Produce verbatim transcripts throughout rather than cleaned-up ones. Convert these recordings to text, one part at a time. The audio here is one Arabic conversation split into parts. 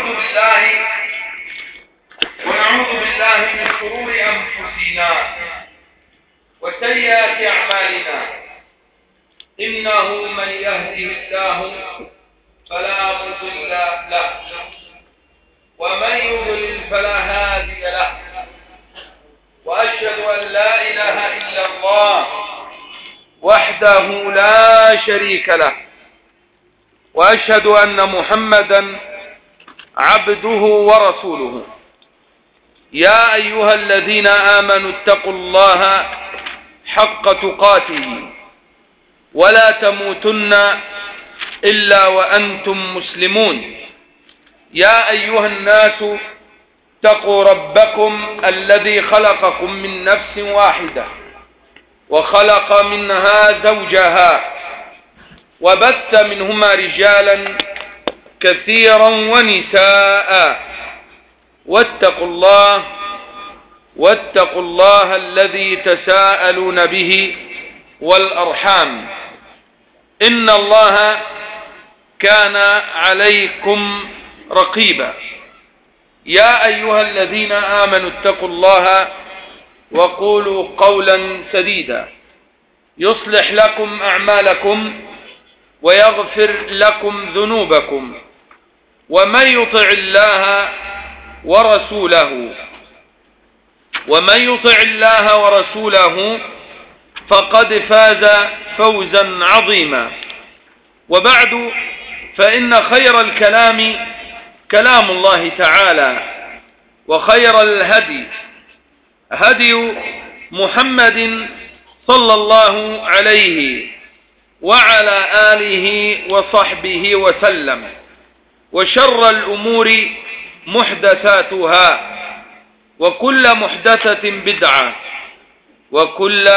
ونعوذ بالله ونعوذ بالله من شرور أنفسنا وسيئات أعمالنا. إنه من يهده الله فلا مضل له ومن يضلل فلا هادي له، وأشهد أن لا إله إلا الله وحده لا شريك له، وأشهد أن محمدا عبده ورسوله. يا أيها الذين آمنوا اتقوا الله حق تقاته ولا تموتن إلا وأنتم مسلمون. يا أيها الناس اتقوا ربكم الذي خلقكم من نفس واحدة وخلق منها زوجها وبث منهما رجالا كثيرا ونساء، واتقوا الله واتقوا الله الذي تساءلون به والأرحام، إن الله كان عليكم رقيبا. يا أيها الذين آمنوا اتقوا الله وقولوا قولا سديدا يصلح لكم أعمالكم ويغفر لكم ذنوبكم، ومن يطع الله ورسوله ومن يطع الله ورسوله فقد فاز فوزا عظيما. وبعد، فإن خير الكلام كلام الله تعالى، وخير الهدي هدي محمد صلى الله عليه وعلى آله وصحبه وسلم، وشر الأمور محدثاتها، وكل محدثة بدعة، وكل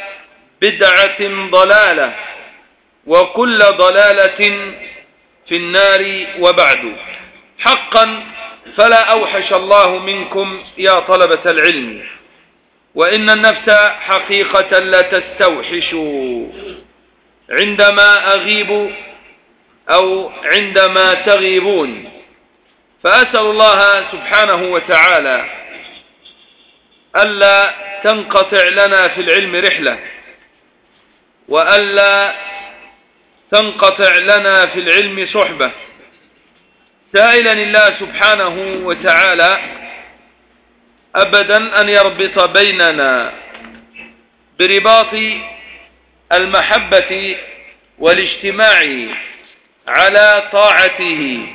بدعة ضلالة، وكل ضلالة في النار. وبعد، حقا فلا أوحش الله منكم يا طلبة العلم، وإن النفس حقيقة لا تستوحش عندما أغيب أو عندما تغيبون. فأسأل الله سبحانه وتعالى ألا تنقطع لنا في العلم رحلة، وألا تنقطع لنا في العلم صحبة، سائلا الله سبحانه وتعالى أبدا أن يربط بيننا برباط المحبة والاجتماع على طاعته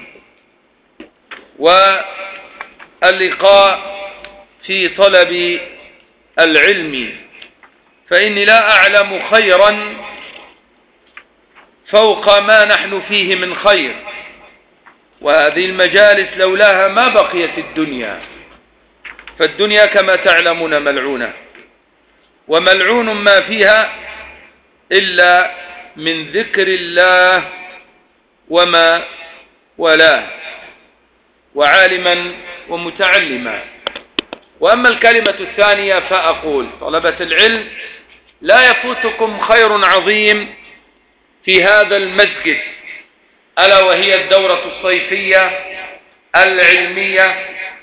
واللقاء في طلب العلم، فإني لا أعلم خيرا فوق ما نحن فيه من خير، وهذه المجالس لولاها ما بقيت الدنيا. فالدنيا كما تعلمون ملعونة، وملعون ما فيها إلا من ذكر الله وما ولاه، وعالما ومتعلما. وأما الكلمة الثانية فأقول: طلبة العلم، لا يفوتكم خير عظيم في هذا المسجد، ألا وهي الدورة الصيفية العلمية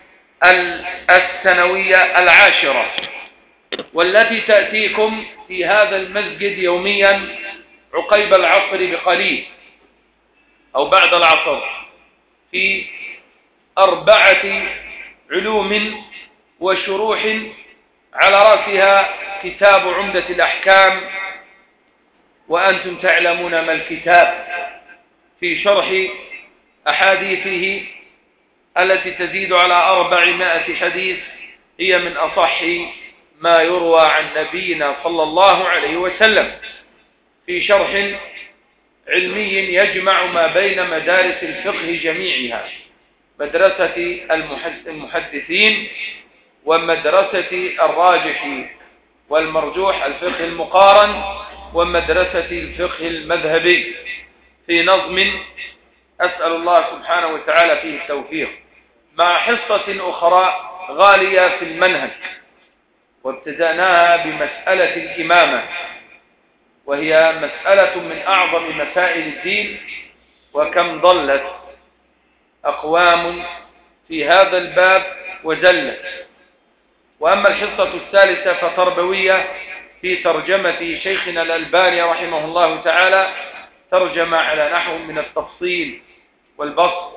السنوية العاشرة، والتي تأتيكم في هذا المسجد يوميا عقيب العصر بقليل أو بعد العصر، في أربعة علوم وشروح، على رأسها كتاب عمدة الأحكام، وأنتم تعلمون ما الكتاب، في شرح أحاديثه التي تزيد على أربعمائة حديث، هي من أصح ما يروى عن نبينا صلى الله عليه وسلم، في شرح علمي يجمع ما بين مدارس الفقه جميعها، مدرسة المحدثين ومدرسة الراجح والمرجوح الفقه المقارن، ومدرسة الفقه المذهبي، في نظم أسأل الله سبحانه وتعالى فيه التوفيق، مع حصة أخرى غالية في المنهج، وابتدأناها بمسألة الإمامة، وهي مسألة من أعظم مسائل الدين، وكم ضلت أقوام في هذا الباب وزلت. وأما الحصة الثالثة فتربوية في ترجمة شيخنا الألباني رحمه الله تعالى، ترجمة على نحو من التفصيل والبسط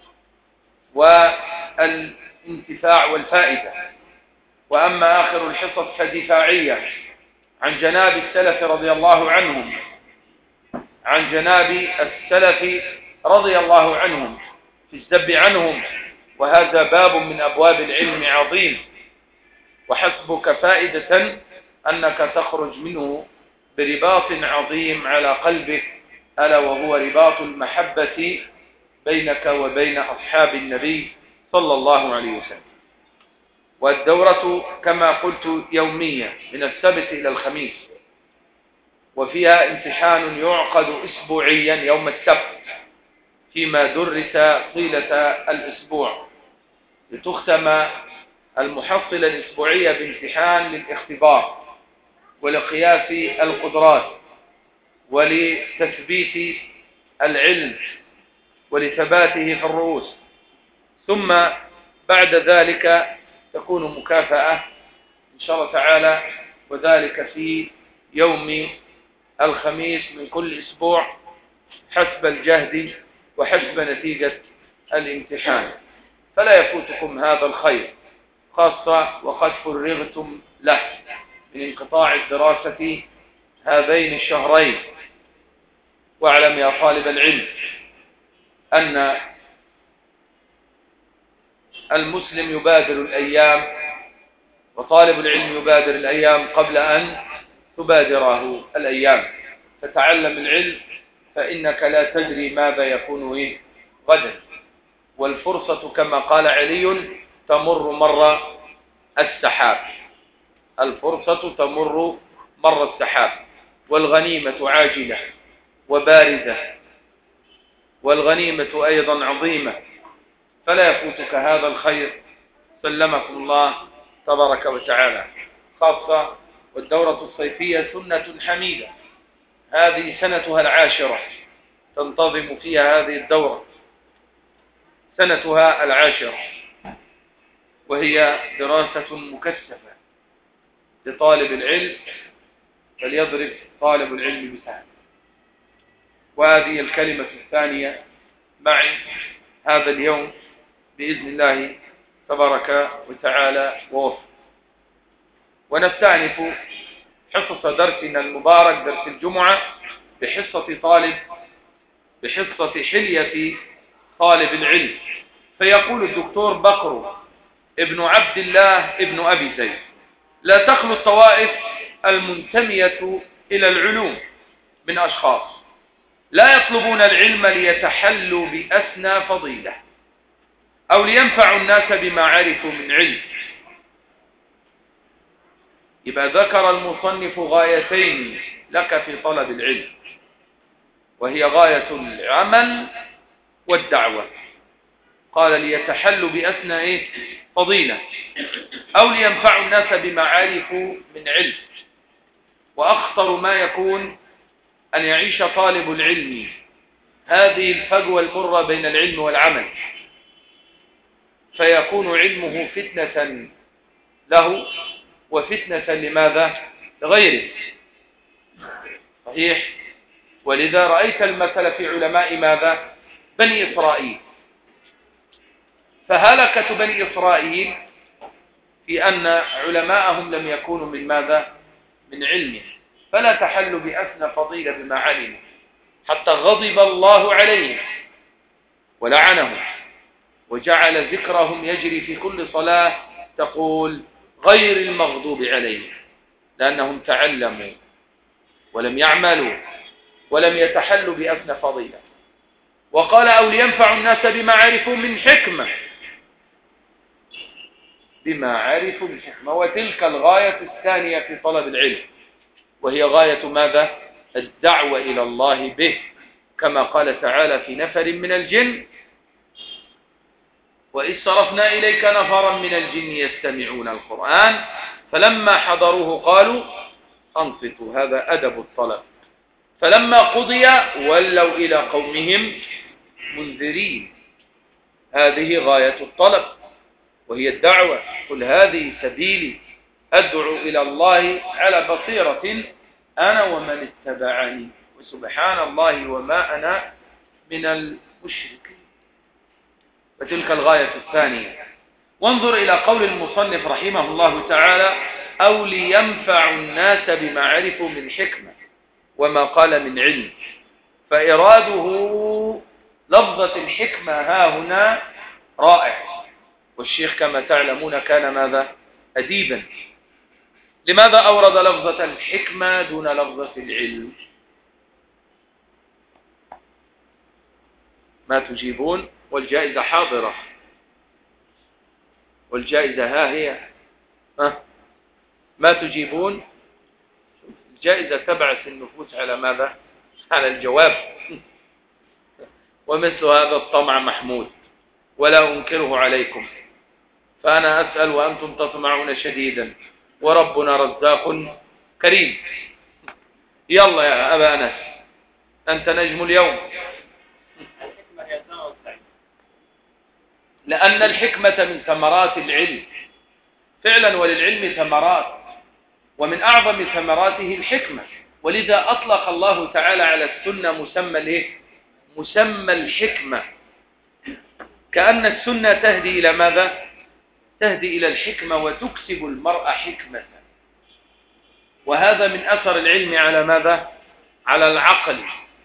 والانتفاع والفائدة. وأما آخر الحصص فدفاعية عن جناب السلف رضي الله عنهم عن جناب السلف رضي الله عنهم في الذب عنهم، وهذا باب من أبواب العلم عظيم، وحسبك فائدة أنك تخرج منه برباط عظيم على قلبك، ألا وهو رباط المحبة بينك وبين أصحاب النبي صلى الله عليه وسلم. والدورة كما قلت يومية من السبت إلى الخميس، وفيها امتحان يعقد أسبوعيا يوم السبت فيما درس طيلة الأسبوع، لتختم المحصلة الأسبوعية بامتحان للاختبار ولقياس القدرات ولتثبيت العلم ولثباته في الرؤوس، ثم بعد ذلك تكون مكافأة إن شاء الله تعالى، وذلك في يوم الخميس من كل أسبوع حسب الجهد وحسب نتيجة الامتحان. فلا يفوتكم هذا الخير، خاصة وقد فرغتم له من انقطاع الدراسة هذين الشهرين. واعلم يا طالب العلم أن المسلم يبادر الأيام، وطالب العلم يبادر الأيام قبل أن تبادره الأيام. فتعلم العلم فإنك لا تدري ماذا يكون إيه غدا، والفرصة كما قال علي تمر مر السحاب. الفرصة تمر مر السحاب، والغنيمة عاجلة وباردة، والغنيمة أيضا عظيمة، فلا يفوتك هذا الخير سلمكم الله تبارك وتعالى. خاصة والدورة الصيفية سنة حميدة، هذه سنتها العاشرة تنتظم فيها هذه الدورة، سنتها العاشرة، وهي دراسة مكثفة لطالب العلم، فليضرب طالب العلم بسهم. وهذه الكلمة الثانية معي هذا اليوم بإذن الله تبارك وتعالى ووفق. ونستأنف حصة درسنا المبارك درس الجمعة بحصة طالب بحصة حلية طالب العلم. فيقول الدكتور بكر ابن عبد الله ابن أبي زيد: لا تخلو الطوائف المنتمية إلى العلوم من أشخاص لا يطلبون العلم ليتحلوا بأسنى فضيلة أو لينفعوا الناس بما عرفوا من علم. يبقى ذكر المصنف غايتين لك في طلب العلم، وهي غاية العمل والدعوة. قال ليتحلوا بأسنى إيه؟ فضيلة أو لينفعوا الناس بما عرفوا من علم. وأخطر ما يكون أن يعيش طالب العلم هذه الفجوة المرة بين العلم والعمل، فيكون علمه فتنة له وفتنة لماذا؟ لغيره. صحيح. ولذا رأيت المثل في علماء ماذا؟ بني إسرائيل. فهلكة بني إسرائيل في أن علماءهم لم يكونوا من ماذا؟ من علمه، فلا تحل بأسنى فضيلة بما علموا، حتى غضب الله عليهم ولعنهم وجعل ذكرهم يجري في كل صلاة تقول غير المغضوب عليهم، لأنهم تعلموا ولم يعملوا ولم يتحلوا بأسنى فضيلة. وقال أو لينفعوا الناس بما عرفوا من حكمة، بما عرفوا من حكمة. وتلك الغاية الثانية في طلب العلم، وهي غاية ماذا؟ الدعوة إلى الله به، كما قال تعالى في نفر من الجن: وإذ صرفنا إليك نفرا من الجن يستمعون القرآن فلما حضروه قالوا أنصتوا. هذا أدب الطلب. فلما قضي ولوا إلى قومهم منذرين. هذه غاية الطلب وهي الدعوة. قل هذه سبيلي أدعو إلى الله على بصيرة أنا ومن اتبعني وسبحان الله وما أنا من المشركين. وتلك الغاية الثانية. وانظر إلى قول المصنف رحمه الله تعالى أو لينفع الناس بما عرفوا من حكمة وما قال من علم. فإراده لفظة الحكمة ها هنا رائع. والشيخ كما تعلمون كان ماذا؟ أديبا. لماذا أورد لفظة الحكمة دون لفظة العلم؟ ما تجيبون؟ والجائزة حاضرة، والجائزة ها هي. أه؟ ما تجيبون؟ الجائزة تبعث النفوس على ماذا؟ على الجواب. ومثل هذا الطمع محمود ولا أنكره عليكم، فأنا أسأل وأنتم تطمعون شديدا وربنا رزاق كريم. يلا يا أبا أنس أنت نجم اليوم. لأن الحكمة من ثمرات العلم فعلا، وللعلم ثمرات ومن أعظم ثمراته الحكمة. ولذا أطلق الله تعالى على السنة مسمى الايه؟ مسمى الحكمة، كأن السنة تهدي إلى ماذا؟ تهدي إلى الحكمة وتكسب المرء حكمة. وهذا من أثر العلم على ماذا؟ على العقل.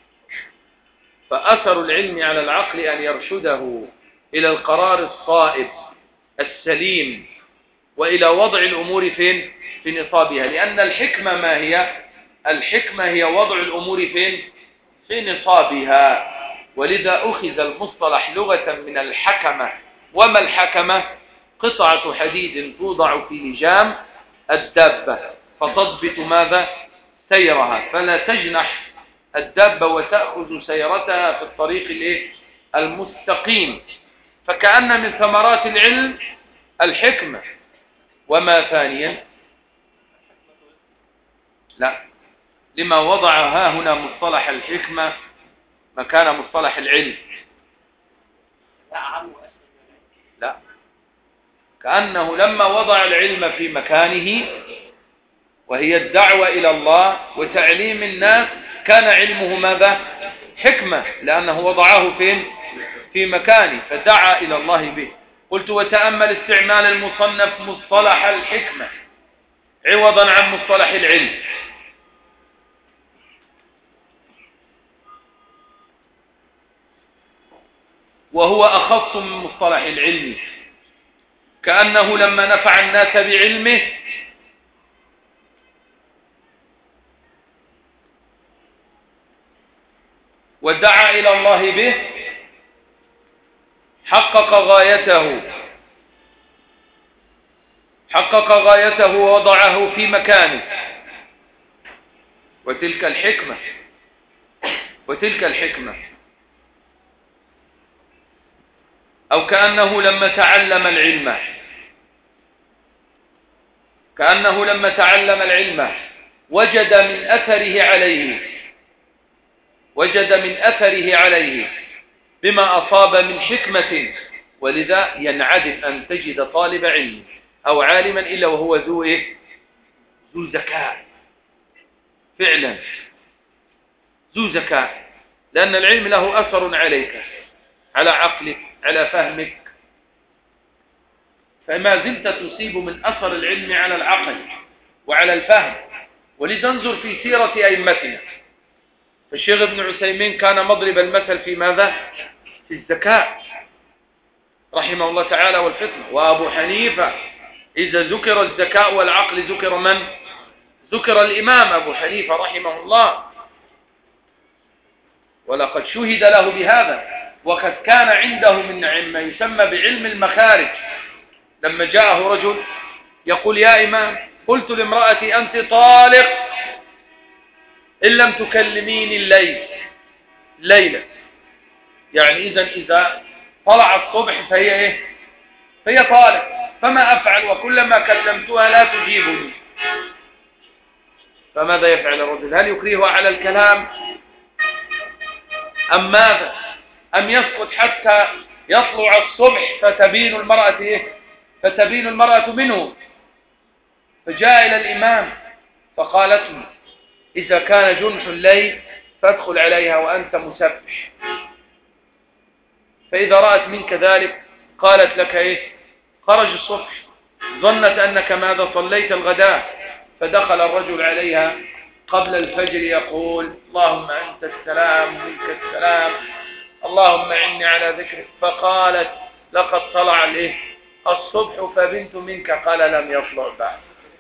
فأثر العلم على العقل أن يرشده إلى القرار الصائب السليم وإلى وضع الأمور فين؟ في نصابها. لأن الحكمة ما هي؟ الحكمة هي وضع الأمور فين؟ في نصابها. ولذا أخذ المصطلح لغة من الحكمة. وما الحكمة؟ قطعة حديد توضع في لجام الدابة فتضبط ماذا؟ سيرها، فلا تجنح الدابة وتأخذ سيرتها في الطريق الايه؟ المستقيم. فكأن من ثمرات العلم الحكمة. وما ثانيا؟ لا، لما وضع ها هنا مصطلح الحكمة مكان مصطلح العلم. لا، كأنه لما وضع العلم في مكانه وهي الدعوة إلى الله وتعليم الناس كان علمه ماذا؟ حكمة، لأنه وضعه فين؟ في مكانه فدعا إلى الله به. قلت وتأمل استعمال المصنف مصطلح الحكمة عوضا عن مصطلح العلم. وهو أخص من مصطلح العلم، كأنه لما نفع الناس بعلمه ودعا إلى الله به حقق غايته حقق غايته ووضعه في مكانه. وتلك الحكمة وتلك الحكمة أو كأنه لما تعلم العلم كأنه لما تعلم العلم وجد من أثره عليه وجد من أثره عليه بما أصاب من حكمة. ولذا ينعدم أن تجد طالب علم أو عالما إلا وهو ذو إيه؟ ذو ذكاء، فعلا ذو ذكاء، لأن العلم له أثر عليك، على عقلك، على فهمك. فما زلت تصيب من أثر العلم على العقل وعلى الفهم. ولذا انظر في سيرة أئمتنا. فالشيخ ابن عثيمين كان مضرب المثل في ماذا؟ في الذكاء رحمه الله تعالى والفطنة. وأبو حنيفة إذا ذكر الذكاء والعقل ذكر من؟ ذكر الإمام أبو حنيفة رحمه الله. ولقد شهد له بهذا. وقد كان عنده من ما يسمى بعلم المخارج. لما جاءه رجل يقول يا إمام قلت لامرأتي أنت طالق إن لم تكلميني الليل ليلة، يعني إذن إذا طلع الصبح فهي إيه؟ فهي طالق، فما أفعل وكلما كلمتها لا تجيبني؟ فماذا يفعل الرجل؟ هل يكرهها على الكلام أم ماذا؟ أم يسكت حتى يطلع الصبح فتبين المرأة إيه؟ فتبين المرأة منه، فجاء إلى الإمام فقالت له إذا كان جنح الليل فادخل عليها وأنت مسبح، فإذا رأت منك ذلك قالت لك إيه؟ خرج الصبح، ظنت أنك ماذا صليت الغداء، فدخل الرجل عليها قبل الفجر يقول اللهم أنت السلام منك السلام اللهم إني على ذكرك، فقالت لقد طلع الإيه؟ الصبح فبنت منك، قال لم يطلع بعد،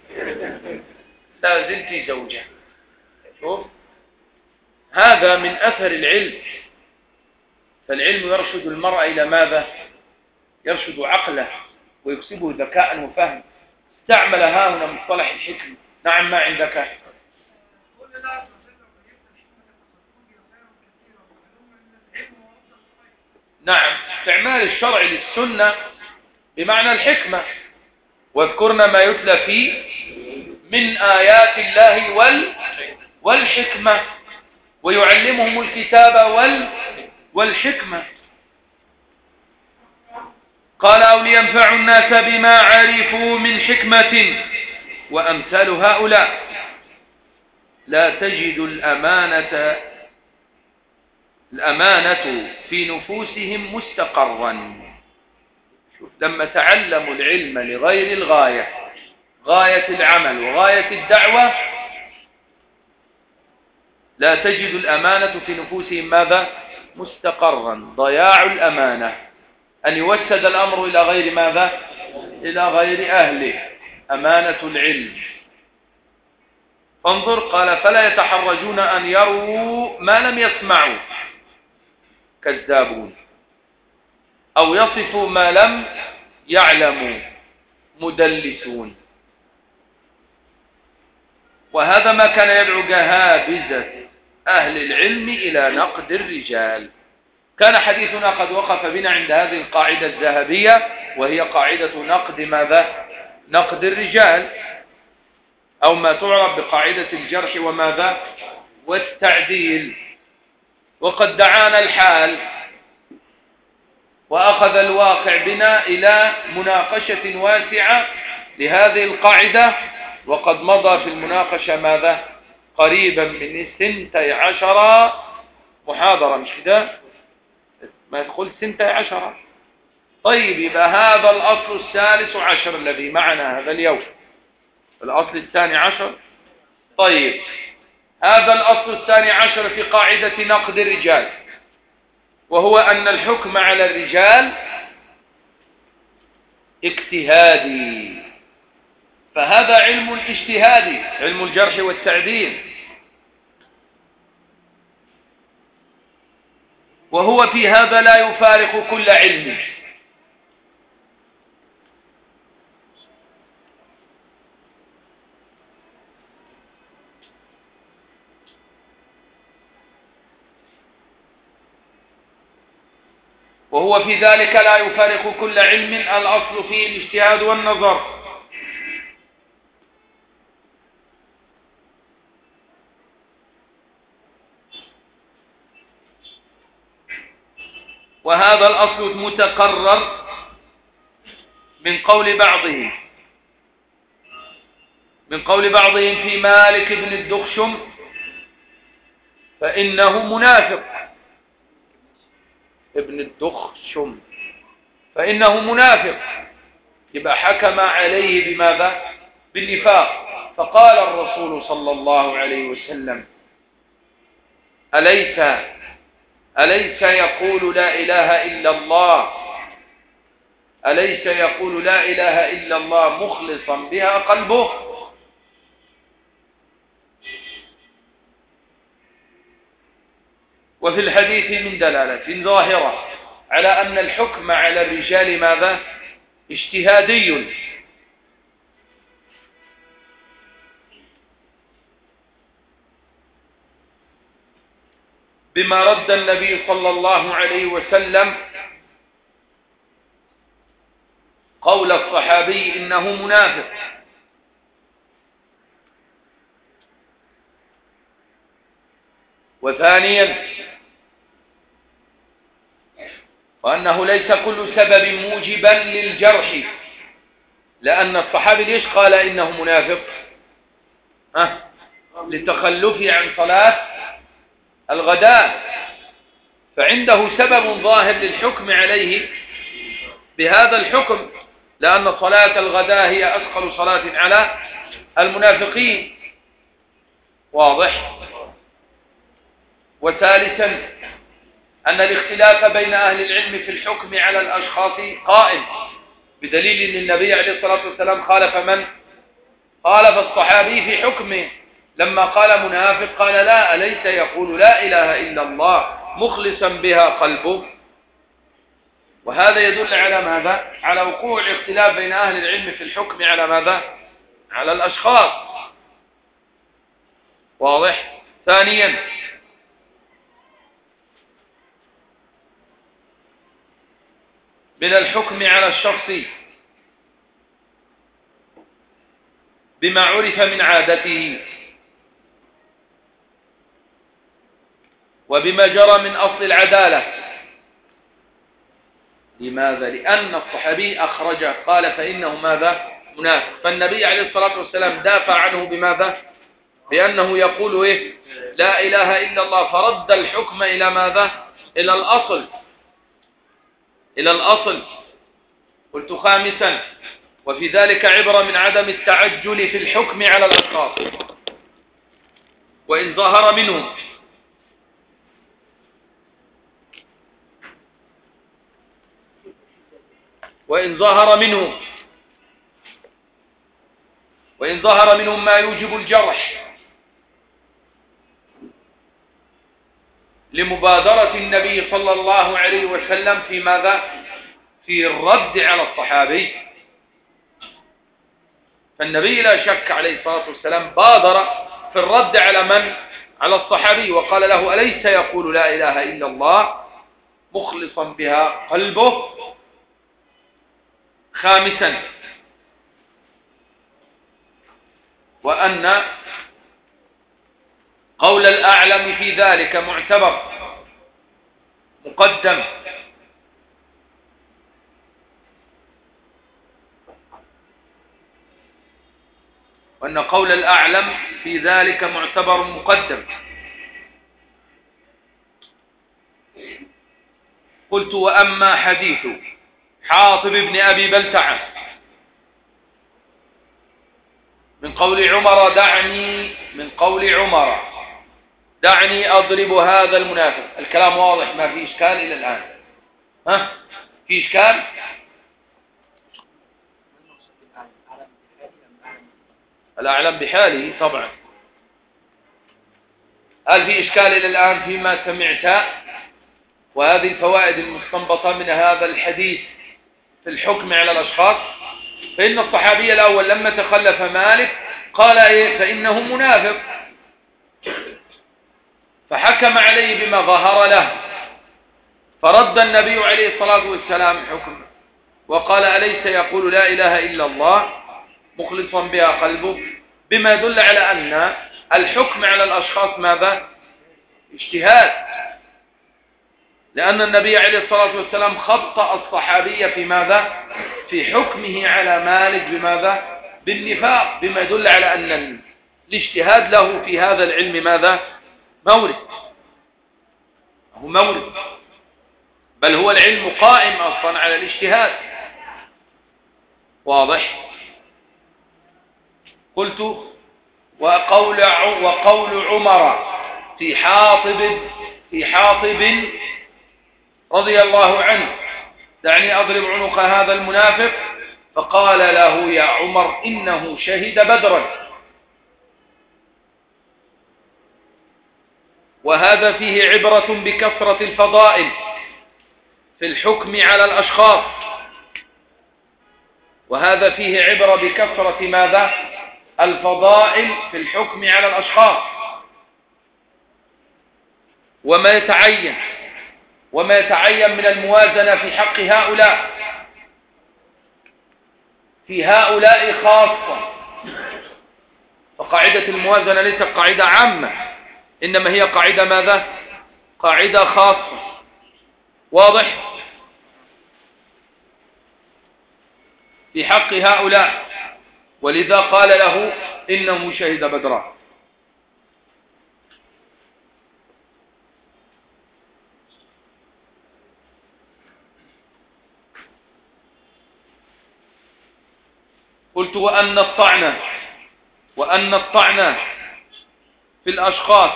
لا زلت زوجة. شوف هذا من أثر العلم، فالعلم يرشد المرء إلى ماذا؟ يرشد عقله ويكسبه ذكاء وفهم. استعمل ها هنا مصطلح الحكم. نعم، ما عندك؟ نعم، استعمال الشرع للسنة بمعنى الحكمة، واذكرنا ما يتلى فيه من آيات الله وال والحكمة، ويعلمهم الكتاب وال والحكمة. قال أو لينفعوا الناس بما عرفوا من حكمة وأمثال هؤلاء لا تجد الأمانة الأمانة في نفوسهم مستقرا. شوف لما تعلموا العلم لغير الغاية، غاية العمل وغاية الدعوة، لا تجد الأمانة في نفوسهم ماذا؟ مستقرا. ضياع الأمانة أن يوسد الأمر إلى غير ماذا؟ إلى غير أهله. أمانة العلم. فانظر قال فلا يتحرجون أن يروا ما لم يسمعوا كذابون، أو يصفوا ما لم يعلموا مدلسون. وهذا ما كان يدعو جهابذة أهل العلم إلى نقد الرجال. كان حديثنا قد وقف بنا عند هذه القاعدة الذهبية، وهي قاعدة نقد ماذا؟ نقد الرجال، أو ما تعرف بقاعدة الجرح وماذا؟ والتعديل. وقد دعانا الحال وأخذ الواقع بنا إلى مناقشة واسعة لهذه القاعدة، وقد مضى في المناقشة ماذا؟ قريبا من سنتي عشر محاضرة، مش كده؟ ما يدخل سنتي عشر. طيب يبقى هذا الأصل الثالث عشر الذي معنا هذا اليوم، الأصل الثاني عشر. طيب هذا الأصل الثاني عشر في قاعدة نقد الرجال، وهو أن الحكم على الرجال اجتهادي. فهذا علم اجتهادي، علم الجرح والتعديل، وهو في هذا لا يفارق كل علم. وهو في ذلك لا يفارق كل علم، الأصل فيه الاجتهاد والنظر. وهذا الأصل متقرر من قول بعضهم من قول بعضهم في مالك بن الدخشم فإنه منافق. ابن الدخشم فإنه منافق، يبقى حكم عليه بماذا؟ بالنفاق. فقال الرسول صلى الله عليه وسلم أليس أليس يقول لا إله إلا الله أليس يقول لا إله إلا الله مخلصا بها قلبه؟ وفي الحديث من دلالة ظاهرة على أن الحكم على الرجال ماذا؟ اجتهادي. بما رد النبي صلى الله عليه وسلم قول الصحابي إنه منافق. وثانيا وأنه ليس كل سبب موجبا للجرح، لأن الصحابي ليش قال إنه منافق؟ أه؟ لتخلفه عن صلاة الغداء، فعنده سبب ظاهر للحكم عليه بهذا الحكم، لأن صلاة الغداء هي أثقل صلاة على المنافقين. واضح؟ وثالثا أن الاختلاف بين أهل العلم في الحكم على الأشخاص قائم، بدليل أن النبي عليه الصلاة والسلام خالف من؟ خالف الصحابي في حكمه لما قال منافق، قال لا، أليس يقول لا إله إلا الله مخلصا بها قلبه؟ وهذا يدل على ماذا؟ على وقوع الاختلاف بين أهل العلم في الحكم على ماذا؟ على الأشخاص. واضح؟ ثانيا من الحكم على الشخص بما عرف من عادته وبما جرى من أصل العدالة. لماذا؟ لأن الصحابي أخرج قال فإنه ماذا؟ منافق، فالنبي عليه الصلاة والسلام دافع عنه بماذا؟ بأنه يقول إيه؟ لا إله إلا الله، فرد الحكم إلى ماذا؟ إلى الأصل، إلى الأصل. قلت خامسا وفي ذلك عبرة من عدم التعجل في الحكم على الأشخاص، وإن ظهر منهم وإن ظهر منهم وإن ظهر منهم ما يوجب الجرح لمبادرة النبي صلى الله عليه وسلم في ماذا؟ في الرد على الصحابي. فالنبي لا شك عليه الصلاة والسلام بادر في الرد على من؟ على الصحابي، وقال له أليس يقول لا إله إلا الله مخلصا بها قلبه؟ خامسا وأن قول الأعلم في ذلك معتبر مقدم، وأن قول الأعلم في ذلك معتبر مقدم. قلت وأما حديث حاطب بن أبي بلتعة من قول عمر دعني من قول عمر دعني أضرب هذا المنافق، الكلام واضح ما في إشكال إلى الآن؟ ها في إشكال؟ الأعلم بحاله طبعا. هل في إشكال إلى الآن فيما سمعت؟ وهذه الفوائد المستنبطة من هذا الحديث في الحكم على الأشخاص. فإن الصحابي الأول لما تخلف مالك قال إيه؟ فإنه منافق، فحكم عليه بما ظهر له، فرد النبي عليه الصلاة والسلام حكمه وقال أليس يقول لا إله إلا الله مخلصا بها قلبه، بما يدل على أن الحكم على الأشخاص ماذا؟ اجتهاد، لأن النبي عليه الصلاة والسلام خطأ الصحابي في ماذا؟ في حكمه على مالك بماذا؟ بالنفاق، بما يدل على أن الاجتهاد له في هذا العلم ماذا؟ مورد، هو مورد، بل هو العلم قائم أصلا على الاجتهاد. واضح؟ قلت وقول وقول عمر في حاطب في حاطب رضي الله عنه دعني أضرب عنق هذا المنافق، فقال له يا عمر إنه شهد بدرا. وهذا فيه عبرة بكثرة الفضائل في الحكم على الأشخاص، وهذا فيه عبرة بكثرة ماذا؟ الفضائل في الحكم على الأشخاص، وما يتعين وما يتعين من الموازنة في حق هؤلاء في هؤلاء خاصة. فقاعدة الموازنة ليست قاعدة عامة، إنما هي قاعدة ماذا؟ قاعدة خاصة. واضح؟ في حق هؤلاء، ولذا قال له إنه شهد بدرا. قلت وأن الطعن وأن الطعن في الأشخاص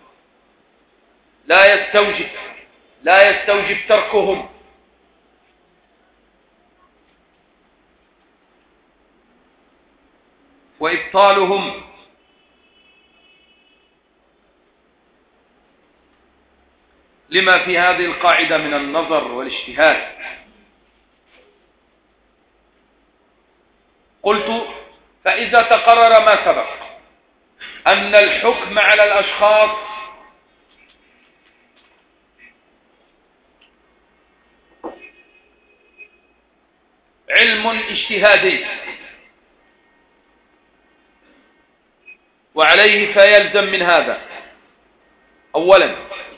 لا يستوجب لا يستوجب تركهم، وإبطالهم لما في هذه القاعدة من النظر والاجتهاد. قلت فإذا تقرر ما سبق أن الحكم على الأشخاص علم اجتهادي، وعليه فيلزم من هذا أولا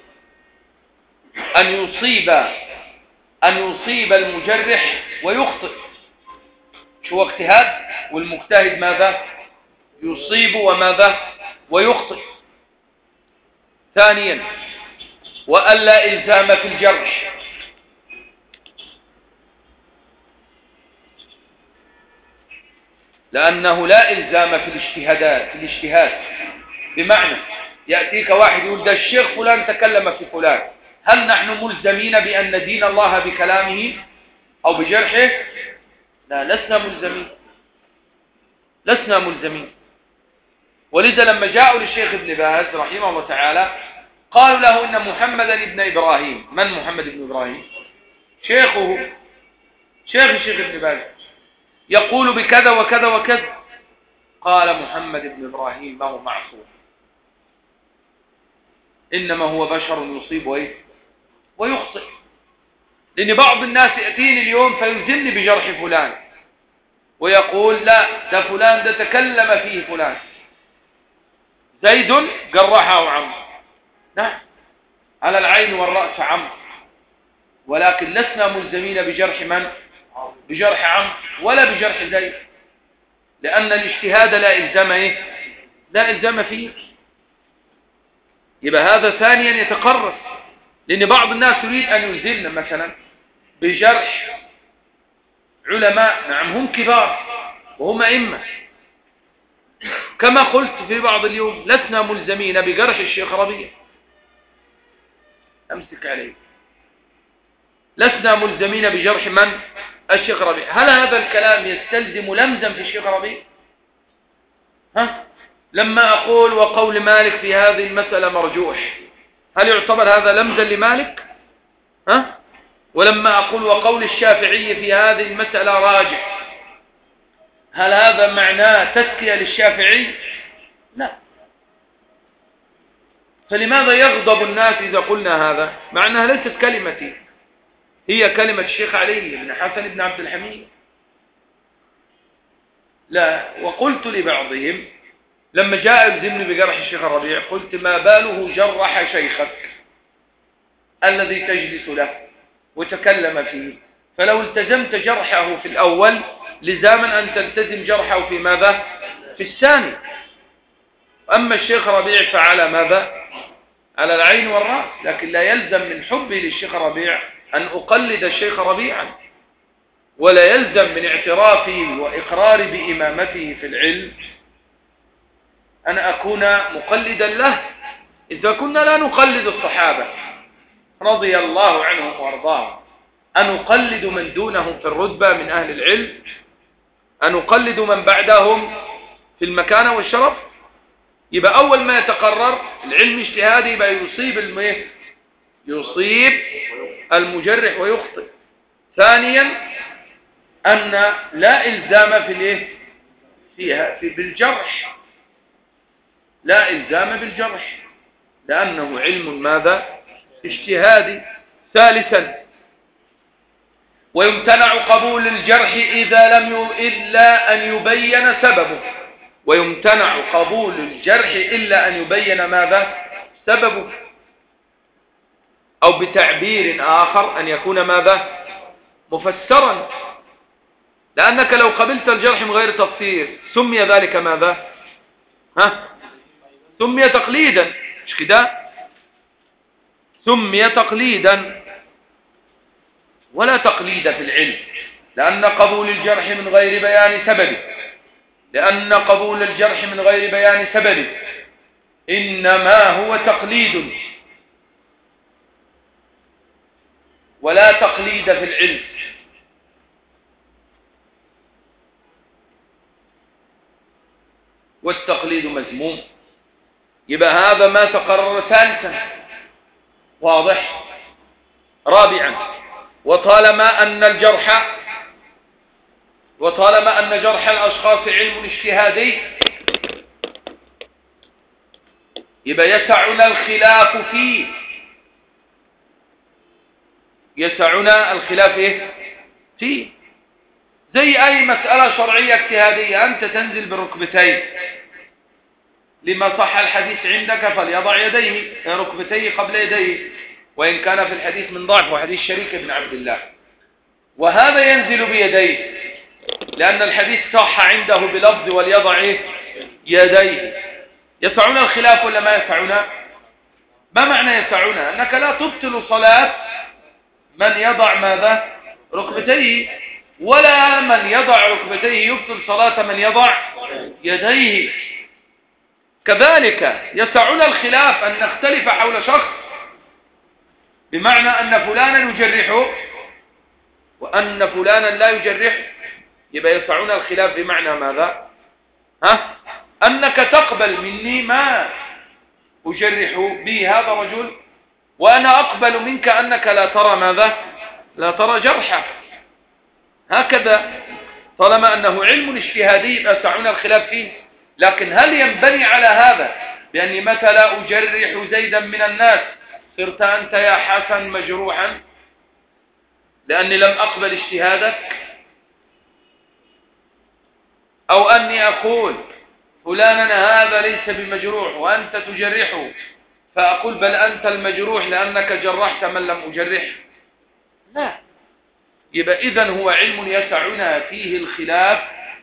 أن يصيب أن يصيب المجرح ويخطئ. شو اجتهاد؟ والمجتهد ماذا؟ يصيب وماذا؟ ويخطئ. ثانيا وألا إلزام في الجرح، لأنه لا إلزام في الاجتهادات في الاجتهاد. بمعنى يأتيك واحد يقول ده الشيخ فلان تكلم في فلان، هل نحن ملزمين بأن ندين الله بكلامه أو بجرحه؟ لا، لسنا ملزمين لسنا ملزمين ولذا لما جاءوا للشيخ ابن باز رحمه الله تعالى قالوا له إن محمدا ابن إبراهيم. من محمد ابن إبراهيم؟ شيخه، شيخ الشيخ ابن باز، يقول بكذا وكذا وكذا. قال محمد ابن إبراهيم ما هو معصوم، إنما هو بشر يصيب وإيه؟ ويخطئ. لأن بعض الناس يأتيني اليوم فيلزمني بجرح فلان ويقول لا ده فلان ده تكلم فيه فلان، زيد جرحه عمرو. نعم على العين والرأس عمرو، ولكن لسنا ملزمين بجرح من؟ بجرح عمرو ولا بجرح زيد، لأن الاجتهاد لا إلزام إيه؟ لا إلزام فيه. يبقى هذا ثانيا يتقرر، لأن بعض الناس يريد أن يلزمنا مثلا بجرح علماء، نعم هم كبار وهم أئمة، كما قلت في بعض اليوم لسنا ملزمين بجرح الشيخ ربيع، أمسك عليه، لسنا ملزمين بجرح من؟ الشيخ ربيع. هل هذا الكلام يستلزم لمزا في الشيخ ربيع؟ ها؟ لما أقول وقول مالك في هذه المسألة مرجوح، هل يعتبر هذا لمزا لمالك؟ ها؟ ولما أقول وقول الشافعي في هذه المسألة راجح، هل هذا معناه تزكية للشافعي؟ لا. فلماذا يغضب الناس إذا قلنا هذا؟ مع أنها ليست كلمتي، هي كلمة الشيخ علي بن حسن بن عبد الحميد. لا. وقلت لبعضهم لما جاء يلزمني بجرح الشيخ الربيع قلت ما باله جرح شيخك الذي تجلس له وتكلم فيه، فلو التزمت جرحه في الأول لزاما أن تلتزم جرحه في ماذا؟ في الثاني. أما الشيخ ربيع فعلى ماذا؟ على العين والرأس، لكن لا يلزم من حبي للشيخ ربيع أن أقلد الشيخ ربيعا، ولا يلزم من اعترافي وإقراري بإمامته في العلم أن أكون مقلدا له، إذا كنا لا نقلد الصحابة رضي الله عنهم وارضاهم، أن نقلد من دونهم في الرتبة من أهل العلم، أن نقلد من بعدهم في المكانة والشرف. يبقى أول ما يتقرر العلم اجتهادي يبقى يصيب الميه يصيب المجرح ويخطئ. ثانيا أن لا إلزام في الايه فيها في بالجرح، لا إلزام بالجرح لأنه علم ماذا؟ اجتهادي. ثالثا ويمتنع قبول الجرح إذا لم ي... إلا أن يبين سببه، ويمتنع قبول الجرح إلا أن يبين ماذا؟ سببه، أو بتعبير آخر أن يكون ماذا؟ مفسرا. لأنك لو قبلت الجرح من غير تفسير سمي ذلك ماذا؟ ها؟ سمي تقليدا، مش كده؟ سمي تقليدا، ولا تقليد في العلم، لأن قبول الجرح من غير بيان سببه لأن قبول الجرح من غير بيان سببه إنما هو تقليد ولا تقليد في العلم. والتقليد مذموم. يبقى هذا ما تقرر ثالثا. واضح؟ رابعا، وطالما أن الجرح وطالما أن جرح الأشخاص علم اجتهادي يبقى يسعنا الخلاف فيه يسعنا الخلاف إيه؟ فيه زي أي مسألة شرعية اجتهادية، أنت تنزل بالركبتين لما صح الحديث عندك فليضع يديه ركبتيه قبل يديه، وإن كان في الحديث من ضعف، وحديث شريك بن عبد الله، وهذا ينزل بيديه لأن الحديث صح عنده بلفظ وليضع إيه؟ يديه. يسعنا الخلاف ولا ما يسعنا؟ ما معنى يسعنا؟ أنك لا تبطل صلاة من يضع ماذا؟ ركبتيه، ولا من يضع ركبتيه يبطل صلاة من يضع يديه. كذلك يسعنا الخلاف أن نختلف حول شخص بمعنى أن فلانا يجرحه وأن فلانا لا يجرحه، يبقى يسعنا الخلاف بمعنى ماذا؟ ها؟ أنك تقبل مني ما أجرح به هذا رجل، وأنا أقبل منك أنك لا ترى ماذا؟ لا ترى جرحه. هكذا طالما أنه علم اجتهادي يبقى يسعنا الخلاف فيه. لكن هل ينبني على هذا بأني متى لا أجرح زيدا من الناس صرت أنت يا حسن مجروحا لأني لم أقبل اجتهادك؟ أو أني أقول فلانا هذا ليس بمجروح وأنت تجرحه فأقول بل أنت المجروح لأنك جرحت من لم أجرحه؟ لا. يبقى إذن هو علم يسعنا فيه الخلاف،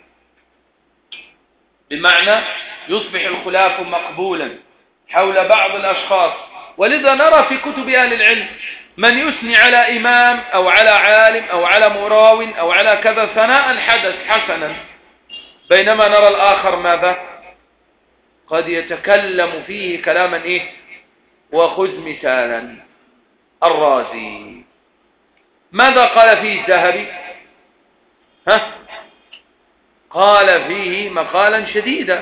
بمعنى يصبح الخلاف مقبولا حول بعض الأشخاص. ولذا نرى في كتب أهل العلم من يثني على إمام أو على عالم أو على مراو أو على كذا ثناء حدث حسنا، بينما نرى الآخر ماذا؟ قد يتكلم فيه كلاما إيه؟ وخذ مثالا الرازي ماذا قال فيه الذهبي؟ ها؟ قال فيه مقالا شديدا،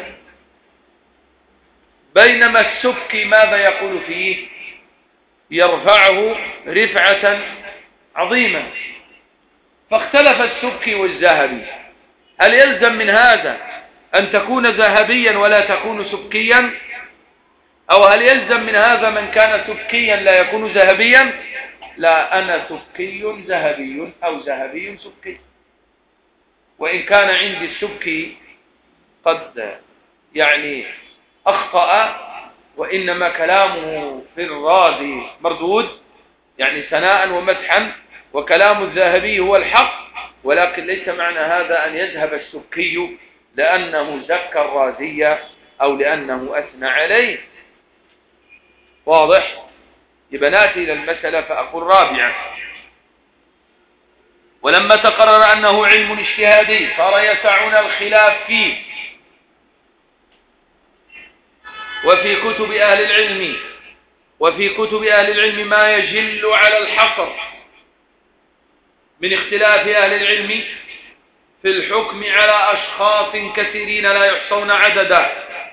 بينما السبكي ماذا يقول فيه؟ يرفعه رفعة عظيمة. فاختلف السبكي والذهبي، هل يلزم من هذا أن تكون ذهبيا ولا تكون سبكيا؟ أو هل يلزم من هذا من كان سبكيا لا يكون ذهبيا؟ لا، أنا سبكي ذهبي أو ذهبي سبكي. وإن كان عندي السبكي قد يعني أخطأ وإنما كلامه في الرازي مردود، يعني ثناء ومدحا، وكلام الذهبي هو الحق، ولكن ليس معنى هذا أن يذهب السبكي لأنه زكى الرازي أو لأنه أثنى عليه. واضح؟ يبقى ناتي إلى المسألة فأقول رابعا، ولما تقرر أنه علم اجتهادي صار يسعنا الخلاف فيه. وفي كتب أهل العلم وفي كتب أهل العلم ما يجل على الحصر من اختلاف أهل العلم في الحكم على أشخاص كثيرين لا يحصون عددا.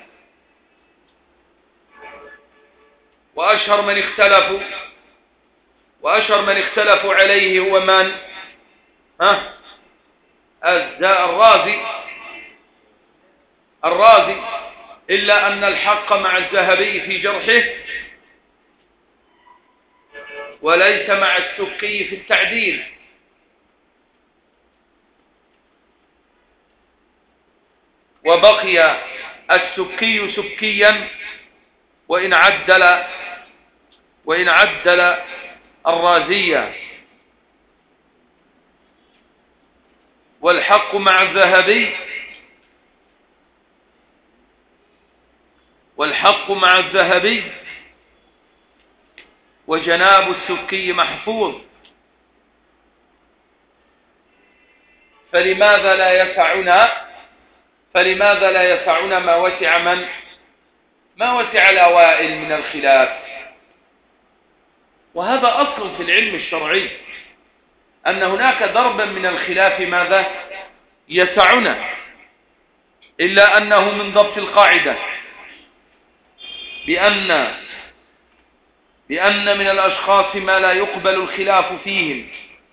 وأشهر من اختلفوا وأشهر من اختلفوا عليه هو من؟ ها؟ الرازي الرازي إلا أن الحق مع الذهبي في جرحه وليس مع السبكي في التعديل. وبقي السبكي سبكيا وإن عدل وإن عدل الرازية. والحق مع الذهبي والحق مع الذهبي وجناب السكي محفوظ، فلماذا لا يسعنا فلماذا لا يسعنا ما وسع من ما وسع الأوائل من الخلاف؟ وهذا أصل في العلم الشرعي، أن هناك ضربا من الخلاف ماذا يسعنا، إلا أنه من ضبط القاعدة بأن بأن من الأشخاص ما لا يقبل الخلاف فيهم،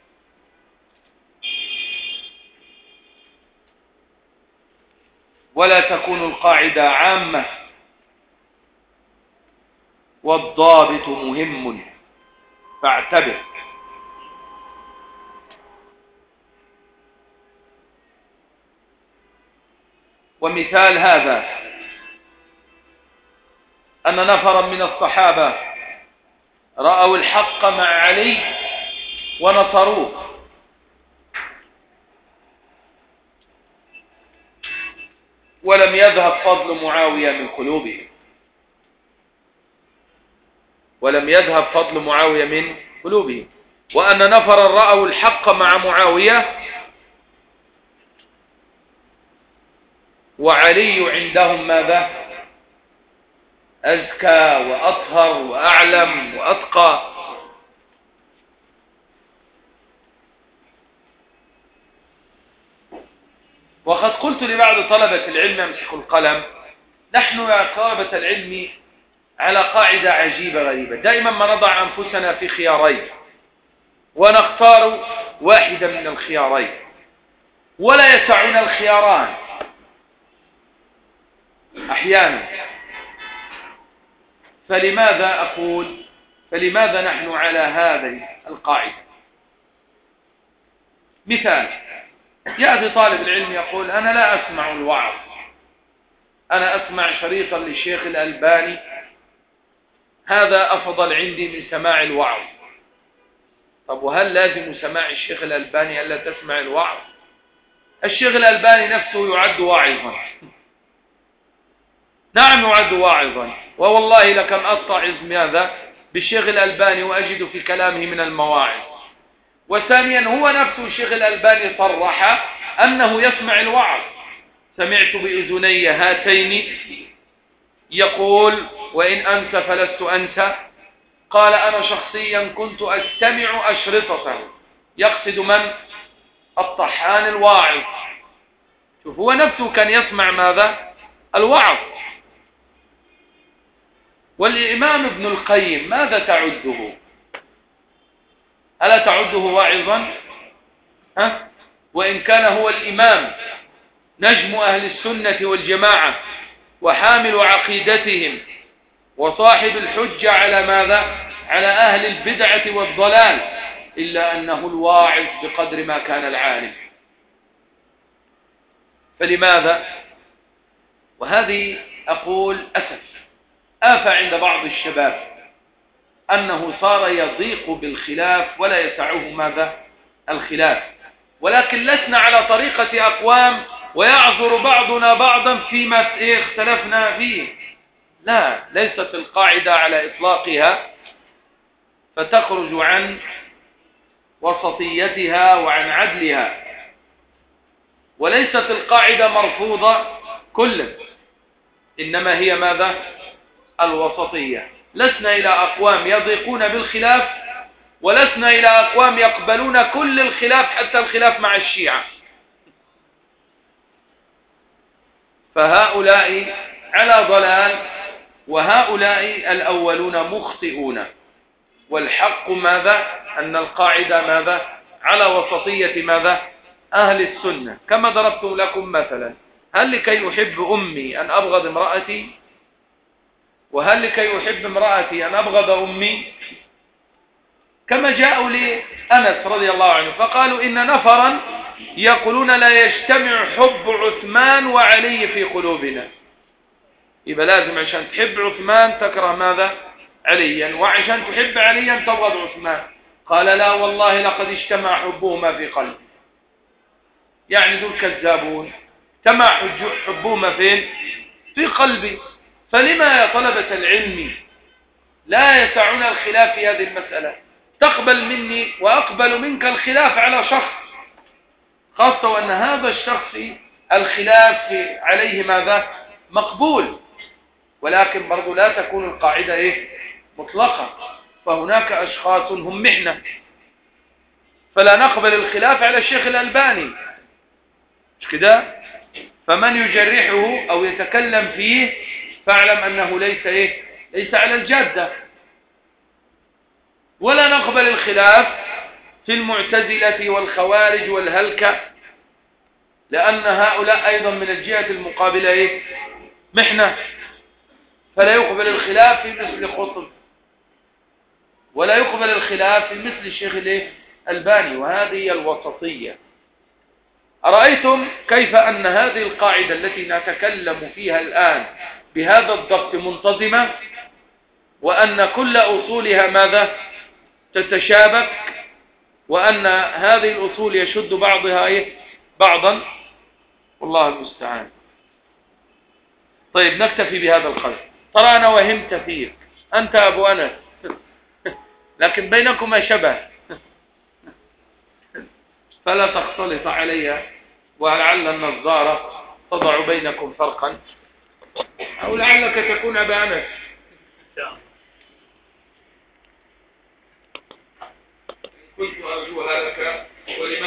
ولا تكون القاعدة عامة، والضابط مهم فاعتبر. ومثال هذا أن نفرا من الصحابة رأوا الحق مع علي ونصروه، ولم يذهب فضل معاوية من قلوبهم ولم يذهب فضل معاوية من قلوبهم وأن نفرا رأوا الحق مع معاوية وعلي عندهم ماذا أزكى وأطهر وأعلم وأتقى. وقد قلت لبعض طلبة العلم امسكوا القلم، نحن يا طلبة العلم على قاعدة عجيبة غريبة، دائما ما نضع أنفسنا في خيارين ونختار واحدا من الخيارين ولا يسعنا الخياران أحيانا. فلماذا أقول فلماذا نحن على هذه القاعدة؟ مثال، يأتي طالب العلم يقول أنا لا أسمع الوعظ، أنا أسمع شريطا للشيخ الألباني، هذا أفضل عندي من سماع الوعظ. طب وهل لازم سماع الشيخ الألباني ألا تسمع الوعظ؟ الشيخ الألباني نفسه يعد واعظا، نعم يعد واعظا، ووالله لكم أتعظ ماذا بالشيخ الألباني وأجد في كلامه من المواعظ. وثانيا هو نفسه الشيخ الألباني صرح أنه يسمع الوعظ، سمعت بأذني هاتين يقول وإن أنسى فلست أنسى، قال أنا شخصيا كنت أستمع أشرطته، يقصد من؟ الطحان الواعظ. شوف هو نفسه كان يسمع ماذا؟ الوعظ. والإمام ابن القيم ماذا تعده؟ ألا تعده واعظا؟ ها؟ وإن كان هو الإمام نجم أهل السنة والجماعة وحامل عقيدتهم وصاحب الحجة على ماذا؟ على أهل البدعة والضلال، إلا أنه الواعظ بقدر ما كان العالم. فلماذا؟ وهذه أقول أسف آفة عند بعض الشباب أنه صار يضيق بالخلاف ولا يسعه ماذا؟ الخلاف. ولكن لسنا على طريقة أقوام ويعذر بعضنا بعضا فيما اختلفنا فيه، لا، ليست القاعدة على إطلاقها فتخرج عن وسطيتها وعن عدلها، وليست القاعدة مرفوضة كلا، إنما هي ماذا؟ الوسطية. لسنا إلى أقوام يضيقون بالخلاف، ولسنا إلى أقوام يقبلون كل الخلاف حتى الخلاف مع الشيعة. فهؤلاء على ضلال وهؤلاء الأولون مخطئون، والحق ماذا؟ أن القاعدة ماذا؟ على وسطية ماذا؟ أهل السنة. كما ضربت لكم مثلا، هل لكي يحب أمي أن أبغض امرأتي؟ وهل لكي يحب امرأتي أن أبغض أمي؟ كما جاءوا لأنس رضي الله عنه فقالوا إن نفرا يقولون لا يجتمع حب عثمان وعلي في قلوبنا، يبقى لازم عشان تحب عثمان تكره ماذا؟ عليا، وعشان تحب عليا تبغض عثمان. قال لا والله لقد اجتمع حبهما في قلبي. يعني دول كذابون، تما حبهما فين؟ في قلبي. فلما يا طلبة العلم لا يسعنا الخلاف في هذه المسألة؟ تقبل مني وأقبل منك الخلاف على شخص، خاصة وأن هذا الشخص الخلاف عليه ماذا؟ مقبول، ولكن برضو لا تكون القاعدة إيه؟ مطلقة، فهناك أشخاص هم محنة، فلا نقبل الخلاف على الشيخ الألباني، مش كده؟ فمن يجرحه أو يتكلم فيه فاعلم أنه ليس إيه؟ ليس على الجادة. ولا نقبل الخلاف في المعتزلة والخوارج والهلكة، لأن هؤلاء أيضا من الجهة المقابلة إيه؟ محنة، فلا يقبل الخلاف في مثل خطب، ولا يقبل الخلاف في مثل الشيخ الألباني، وهذه هي الوسطية. أرأيتم كيف أن هذه القاعدة التي نتكلم فيها الآن بهذا الضبط منتظمة، وأن كل أصولها ماذا؟ تتشابك، وأن هذه الأصول يشد بعضها إيه؟ بعضا، والله المستعان. طيب نكتفي بهذا القدر. ترى أنا وهمت فيك، أنت أبو أنس، لكن بينكما شبه، فلا تختلط علي، ولعل النظارة تضع بينكم فرقا، أو لعلك تكون أبا أنس. كنت أرجوها لك ولمن